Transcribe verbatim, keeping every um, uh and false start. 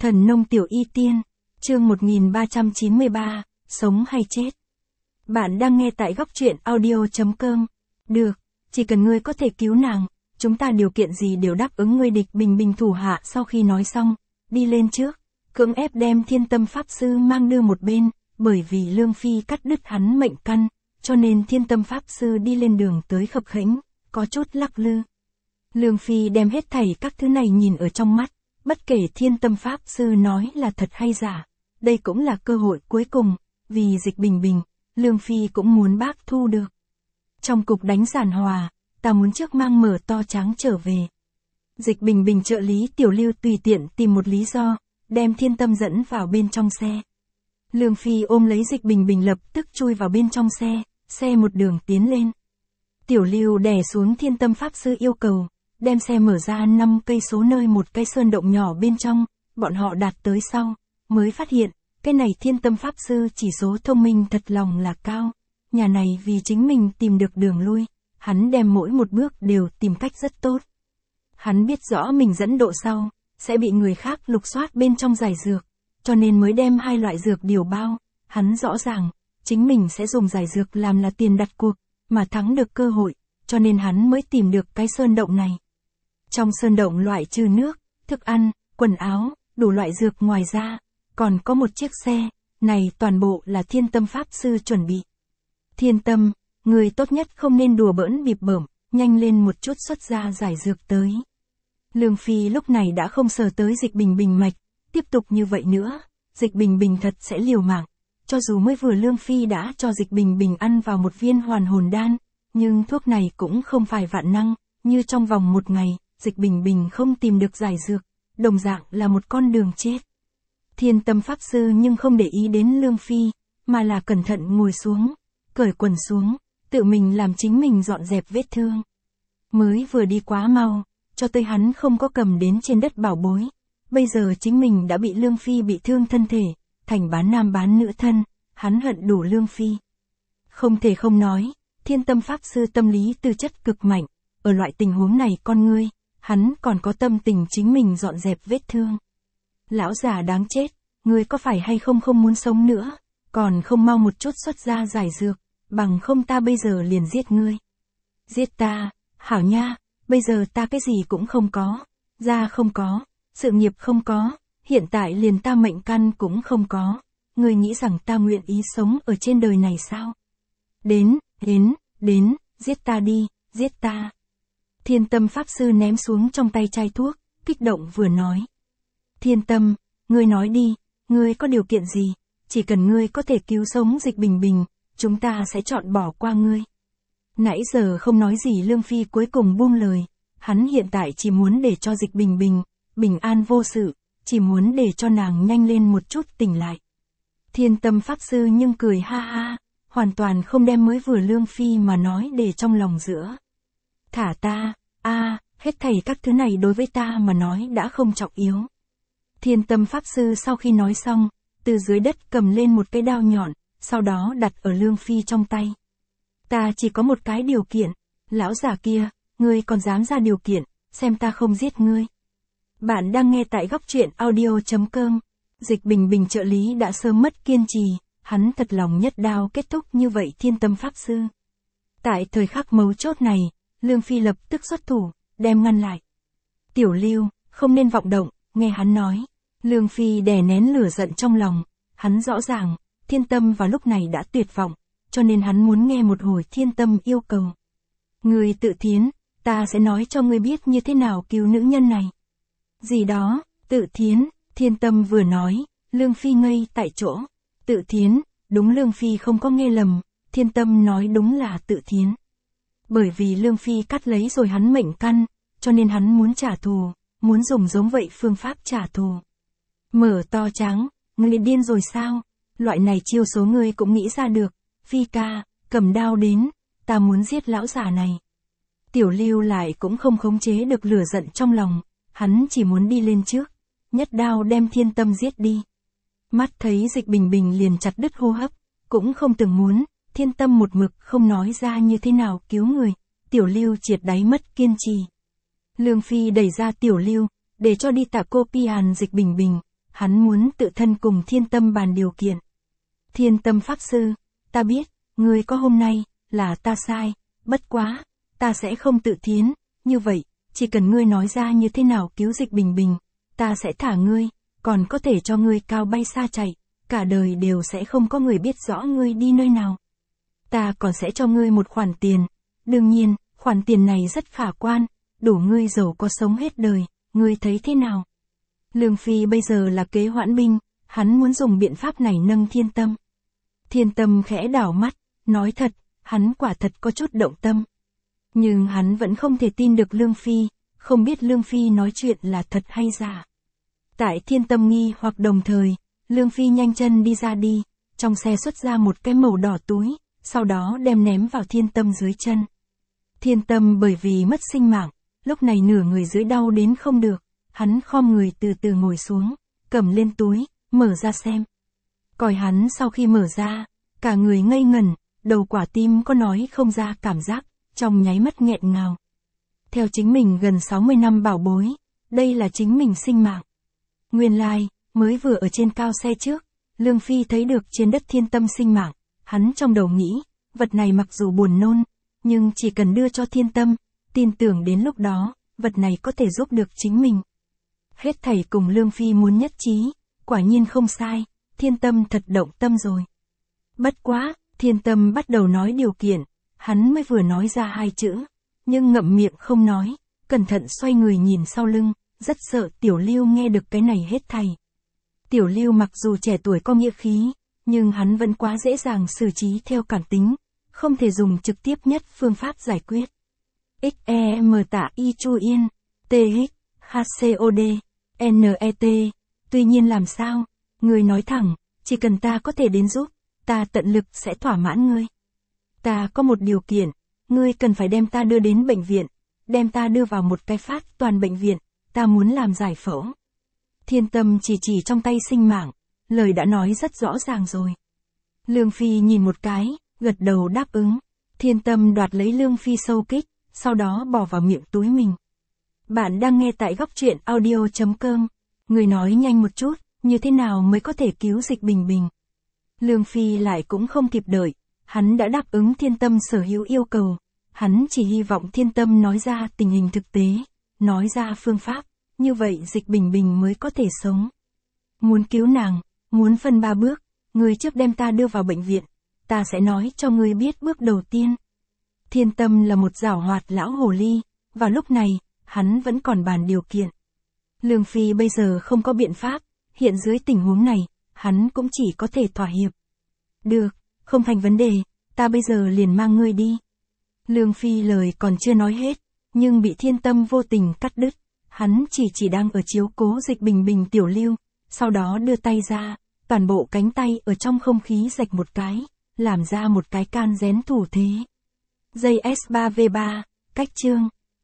Thần nông tiểu y tiên, chương một nghìn ba trăm chín mươi ba, sống hay chết. Bạn đang nghe tại góc truyện audio chấm com. Được, chỉ cần ngươi có thể cứu nàng, chúng ta điều kiện gì đều đáp ứng ngươi. Địch Bình Bình thủ hạ sau khi nói xong, đi lên trước, cưỡng ép đem Thiên Tâm Pháp Sư mang đưa một bên, bởi vì Lương Phi cắt đứt hắn mệnh căn, cho nên Thiên Tâm Pháp Sư đi lên đường tới khập khiễng, có chút lắc lư. Lương Phi đem hết thảy các thứ này nhìn ở trong mắt, bất kể Thiên Tâm Pháp Sư nói là thật hay giả, đây cũng là cơ hội cuối cùng, vì Dịch Bình Bình, Lương Phi cũng muốn bác thu được. Trong cục đánh giản hòa, ta muốn trước mang Mở To Trắng trở về. Dịch Bình Bình trợ lý Tiểu Lưu tùy tiện tìm một lý do, đem Thiên Tâm dẫn vào bên trong xe. Lương Phi ôm lấy Dịch Bình Bình lập tức chui vào bên trong xe, xe một đường tiến lên. Tiểu Lưu đè xuống Thiên Tâm Pháp Sư yêu cầu, đem xe mở ra năm cây số nơi một cái sơn động nhỏ bên trong, bọn họ đạt tới sau, mới phát hiện, cái này Thiên Tâm Pháp Sư chỉ số thông minh thật lòng là cao. Nhà này vì chính mình tìm được đường lui, hắn đem mỗi một bước đều tìm cách rất tốt. Hắn biết rõ mình dẫn độ sau, sẽ bị người khác lục soát bên trong giải dược, cho nên mới đem hai loại dược điều bao. Hắn rõ ràng, chính mình sẽ dùng giải dược làm là tiền đặt cuộc, mà thắng được cơ hội, cho nên hắn mới tìm được cái sơn động này. Trong sơn động loại trừ nước, thức ăn, quần áo, đủ loại dược, ngoài ra, còn có một chiếc xe, này toàn bộ là Thiên Tâm Pháp Sư chuẩn bị. Thiên Tâm, người tốt nhất không nên đùa bỡn bịp bợm, nhanh lên một chút xuất ra giải dược tới. Lương Phi lúc này đã không sờ tới Dịch Bình Bình mạch, tiếp tục như vậy nữa, Dịch Bình Bình thật sẽ liều mạng. Cho dù mới vừa Lương Phi đã cho Dịch Bình Bình ăn vào một viên hoàn hồn đan, nhưng thuốc này cũng không phải vạn năng, như trong vòng một ngày, Dịch Bình Bình không tìm được giải dược, đồng dạng là một con đường chết. Thiên Tâm Pháp Sư nhưng không để ý đến Lương Phi, mà là cẩn thận ngồi xuống, cởi quần xuống, tự mình làm chính mình dọn dẹp vết thương. Mới vừa đi quá mau, cho tới hắn không có cầm đến trên đất bảo bối, bây giờ chính mình đã bị Lương Phi bị thương thân thể, thành bán nam bán nữ thân, hắn hận đủ Lương Phi. Không thể không nói, Thiên Tâm Pháp Sư tâm lý tư chất cực mạnh, ở loại tình huống này con ngươi, hắn còn có tâm tình chính mình dọn dẹp vết thương. Lão già đáng chết, ngươi có phải hay không không muốn sống nữa, còn không mau một chút xuất ra giải dược, bằng không ta bây giờ liền giết ngươi. Giết ta, hảo nha, bây giờ ta cái gì cũng không có, gia không có, sự nghiệp không có, hiện tại liền ta mệnh căn cũng không có, ngươi nghĩ rằng ta nguyện ý sống ở trên đời này sao? Đến, đến, đến, giết ta đi, giết ta. Thiên Tâm Pháp Sư ném xuống trong tay chai thuốc, kích động vừa nói. Thiên Tâm, ngươi nói đi, ngươi có điều kiện gì, chỉ cần ngươi có thể cứu sống Dịch Bình Bình, chúng ta sẽ chọn bỏ qua ngươi. Nãy giờ không nói gì Lương Phi cuối cùng buông lời, hắn hiện tại chỉ muốn để cho Dịch Bình Bình, bình an vô sự, chỉ muốn để cho nàng nhanh lên một chút tỉnh lại. Thiên Tâm Pháp Sư nhưng cười ha ha, hoàn toàn không đem mới vừa Lương Phi mà nói để trong lòng giữa. Thả ta, a, à, hết thảy các thứ này đối với ta mà nói đã không trọng yếu. Thiên Tâm Pháp Sư sau khi nói xong, từ dưới đất cầm lên một cái đao nhọn, sau đó đặt ở Lương Phi trong tay. Ta chỉ có một cái điều kiện, lão già kia, ngươi còn dám ra điều kiện, xem ta không giết ngươi. Bạn đang nghe tại góc truyện audio chấm com. Dịch Bình Bình trợ lý đã sớm mất kiên trì, hắn thật lòng nhất đao kết thúc như vậy Thiên Tâm Pháp Sư. Tại thời khắc mấu chốt này, Lương Phi lập tức xuất thủ, đem ngăn lại. Tiểu Lưu, không nên vọng động, nghe hắn nói. Lương Phi đè nén lửa giận trong lòng, hắn rõ ràng, Thiên Tâm vào lúc này đã tuyệt vọng, cho nên hắn muốn nghe một hồi Thiên Tâm yêu cầu. Ngươi tự thiến, ta sẽ nói cho ngươi biết như thế nào cứu nữ nhân này. Gì đó, tự thiến, Thiên Tâm vừa nói, Lương Phi ngây tại chỗ. Tự thiến, đúng, Lương Phi không có nghe lầm, Thiên Tâm nói đúng là tự thiến. Bởi vì Lương Phi cắt lấy rồi hắn mệnh căn, cho nên hắn muốn trả thù, muốn dùng giống vậy phương pháp trả thù. Mở To Trắng, ngươi điên rồi sao? Loại này chiêu số ngươi cũng nghĩ ra được. Phi ca, cầm đao đến, ta muốn giết lão già này. Tiểu Lưu lại cũng không khống chế được lửa giận trong lòng, hắn chỉ muốn đi lên trước, nhất đao đem Thiên Tâm giết đi. Mắt thấy Dịch Bình Bình liền chặt đứt hô hấp, cũng không từng muốn, Thiên Tâm một mực không nói ra như thế nào cứu người, Tiểu Lưu triệt đáy mất kiên trì. Lương Phi đẩy ra Tiểu Lưu, để cho đi tạ cô Pian Dịch Bình Bình, hắn muốn tự thân cùng Thiên Tâm bàn điều kiện. Thiên Tâm Pháp Sư, ta biết, ngươi có hôm nay, là ta sai, bất quá, ta sẽ không tự thiến, như vậy, chỉ cần ngươi nói ra như thế nào cứu Dịch Bình Bình, ta sẽ thả ngươi, còn có thể cho ngươi cao bay xa chạy, cả đời đều sẽ không có người biết rõ ngươi đi nơi nào. Ta còn sẽ cho ngươi một khoản tiền, đương nhiên, khoản tiền này rất khả quan, đủ ngươi giàu có sống hết đời, ngươi thấy thế nào? Lương Phi bây giờ là kế hoãn binh, hắn muốn dùng biện pháp này nâng Thiên Tâm. Thiên Tâm khẽ đảo mắt, nói thật, hắn quả thật có chút động tâm. Nhưng hắn vẫn không thể tin được Lương Phi, không biết Lương Phi nói chuyện là thật hay giả. Tại Thiên Tâm nghi hoặc đồng thời, Lương Phi nhanh chân đi ra đi, trong xe xuất ra một cái màu đỏ túi, sau đó đem ném vào Thiên Tâm dưới chân. Thiên Tâm bởi vì mất sinh mạng, lúc này nửa người dưới đau đến không được, hắn khom người từ từ ngồi xuống, cầm lên túi, mở ra xem. Coi hắn sau khi mở ra, cả người ngây ngẩn, đầu quả tim có nói không ra cảm giác, trong nháy mắt nghẹn ngào. Theo chính mình gần sáu mươi năm bảo bối, đây là chính mình sinh mạng. Nguyên lai, mới vừa ở trên cao xe trước, Lương Phi thấy được trên đất Thiên Tâm sinh mạng, hắn trong đầu nghĩ, vật này mặc dù buồn nôn, nhưng chỉ cần đưa cho Thiên Tâm, tin tưởng đến lúc đó, vật này có thể giúp được chính mình. Hết thảy cùng Lương Phi muốn nhất trí, quả nhiên không sai, Thiên Tâm thật động tâm rồi. Bất quá, Thiên Tâm bắt đầu nói điều kiện, hắn mới vừa nói ra hai chữ, nhưng ngậm miệng không nói, cẩn thận xoay người nhìn sau lưng, rất sợ Tiểu Lưu nghe được cái này hết thảy. Tiểu Lưu mặc dù trẻ tuổi có nghĩa khí, nhưng hắn vẫn quá dễ dàng xử trí theo cảm tính, không thể dùng trực tiếp nhất phương pháp giải quyết. X E M tạ Y Chu Yên, T X, H C O D, N E T, tuy nhiên làm sao, người nói thẳng, chỉ cần ta có thể đến giúp, ta tận lực sẽ thỏa mãn ngươi. Ta có một điều kiện, ngươi cần phải đem ta đưa đến bệnh viện, đem ta đưa vào một cái phát toàn bệnh viện, ta muốn làm giải phẫu. Thiên Tâm chỉ chỉ trong tay sinh mạng, lời đã nói rất rõ ràng rồi. Lương Phi nhìn một cái, gật đầu đáp ứng. Thiên Tâm đoạt lấy Lương Phi sâu kích, sau đó bỏ vào miệng túi mình. Bạn đang nghe tại góc truyện audio chấm com. Người nói nhanh một chút, như thế nào mới có thể cứu Dịch Bình Bình. Lương Phi lại cũng không kịp đợi, hắn đã đáp ứng Thiên Tâm sở hữu yêu cầu. Hắn chỉ hy vọng Thiên Tâm nói ra tình hình thực tế, nói ra phương pháp, như vậy Dịch Bình Bình mới có thể sống. Muốn cứu nàng, muốn phân ba bước, người trước đem ta đưa vào bệnh viện, ta sẽ nói cho ngươi biết bước đầu tiên. Thiên Tâm là một giảo hoạt lão hồ ly, và lúc này, hắn vẫn còn bàn điều kiện. Lương Phi bây giờ không có biện pháp, hiện dưới tình huống này, hắn cũng chỉ có thể thỏa hiệp. Được, không thành vấn đề, ta bây giờ liền mang ngươi đi. Lương Phi lời còn chưa nói hết, nhưng bị Thiên Tâm vô tình cắt đứt, hắn chỉ chỉ đang ở chiếu cố Dịch Bình Bình Tiểu Lưu, sau đó đưa tay ra, toàn bộ cánh tay ở trong không khí rạch một cái, làm ra một cái can rén thủ thế. Dây S ba V ba, cách chương.